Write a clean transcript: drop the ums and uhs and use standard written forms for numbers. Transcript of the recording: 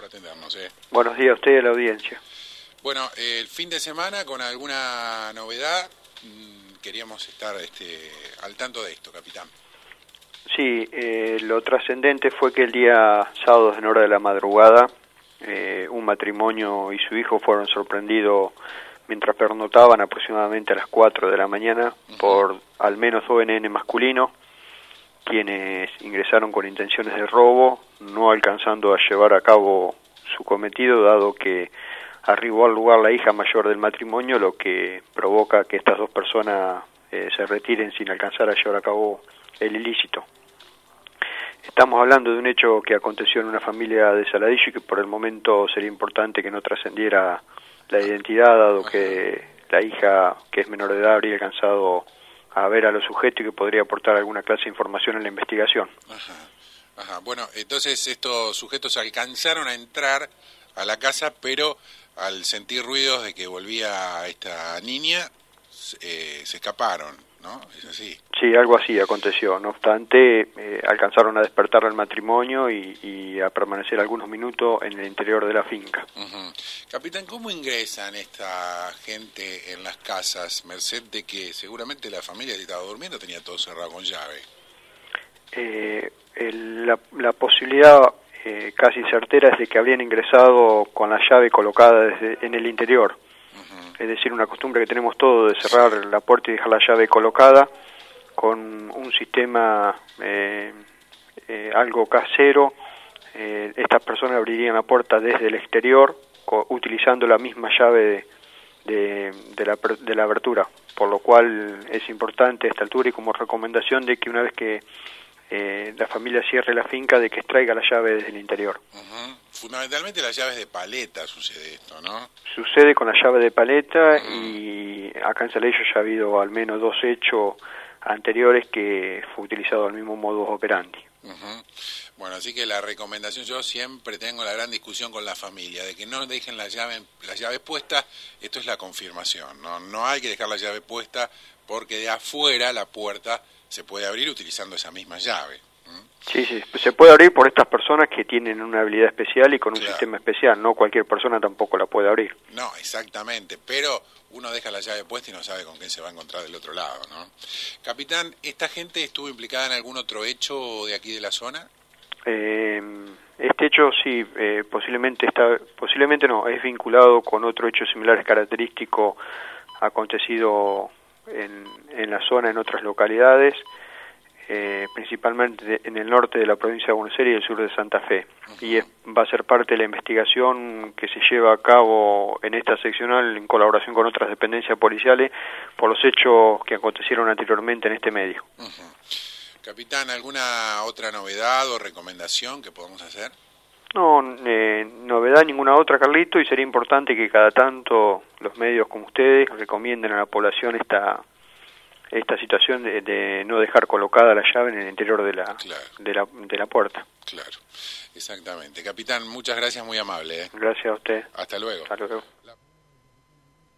por atendernos. Buenos días a usted y a la audiencia. Bueno, el fin de semana, con alguna novedad, queríamos estar al tanto de esto, capitán. Sí, lo trascendente fue que el día sábado en hora de la madrugada, un matrimonio y su hijo fueron sorprendidos mientras pernotaban aproximadamente a las 4 de la mañana por al menos 2 NN masculinos, quienes ingresaron con intenciones de robo, no alcanzando a llevar a cabo su cometido, dado que arribó al lugar la hija mayor del matrimonio, lo que provoca que estas dos personas se retiren sin alcanzar a llevar a cabo el ilícito. Estamos hablando de un hecho que aconteció en una familia de Saladillo y que por el momento sería importante que no trascendiera la identidad, dado que la hija, que es menor de edad, habría alcanzado a ver a los sujetos y que podría aportar alguna clase de información en la investigación. Bueno, entonces estos sujetos alcanzaron a entrar a la casa, pero al sentir ruidos de que volvía esta niña, se escaparon, ¿no? ¿Es así? Sí, algo así aconteció. No obstante, alcanzaron a despertar al matrimonio y a permanecer algunos minutos en el interior de la finca. Capitán, ¿cómo ingresan esta gente en las casas, merced de que seguramente la familia, si estaba durmiendo, tenía todo cerrado con llave? La posibilidad casi certera es de que habrían ingresado con la llave colocada en el interior. Es decir, una costumbre que tenemos todos de cerrar la puerta y dejar la llave colocada con un sistema algo casero. Estas personas abrirían la puerta desde el exterior utilizando la misma llave de la abertura, por lo cual es importante a esta altura y como recomendación de que una vez que la familia cierre la finca, de que extraiga la llave desde el interior. Fundamentalmente las llaves de paleta sucede esto, ¿no? Sucede con la llave de paleta y acá en Saladillo ya ha habido al menos 2 hechos anteriores que fue utilizado el mismo modus operandi. Bueno, así que la recomendación, yo siempre tengo la gran discusión con la familia, de que no dejen las llaves puestas. Esto es la confirmación, no hay que dejar la llave puesta porque de afuera la puerta se puede abrir utilizando esa misma llave. Sí, se puede abrir por estas personas que tienen una habilidad especial y con un sistema especial, no cualquier persona tampoco la puede abrir. No, exactamente, pero uno deja la llave puesta y no sabe con quién se va a encontrar del otro lado, ¿no? Capitán, ¿esta gente estuvo implicada en algún otro hecho de aquí de la zona? Este hecho sí, posiblemente no, es vinculado con otro hecho similar característico acontecido en la zona, en otras localidades, principalmente en el norte de la provincia de Buenos Aires y el sur de Santa Fe. Y va a ser parte de la investigación que se lleva a cabo en esta seccional en colaboración con otras dependencias policiales por los hechos que acontecieron anteriormente en este medio. Capitán, ¿alguna otra novedad o recomendación que podamos hacer? No, novedad ninguna otra, Carlito, y sería importante que cada tanto los medios como ustedes recomienden a la población esta situación de no dejar colocada la llave en el interior de la puerta. Claro, exactamente. Capitán, muchas gracias, muy amable. Gracias a usted. Hasta luego. Hasta luego.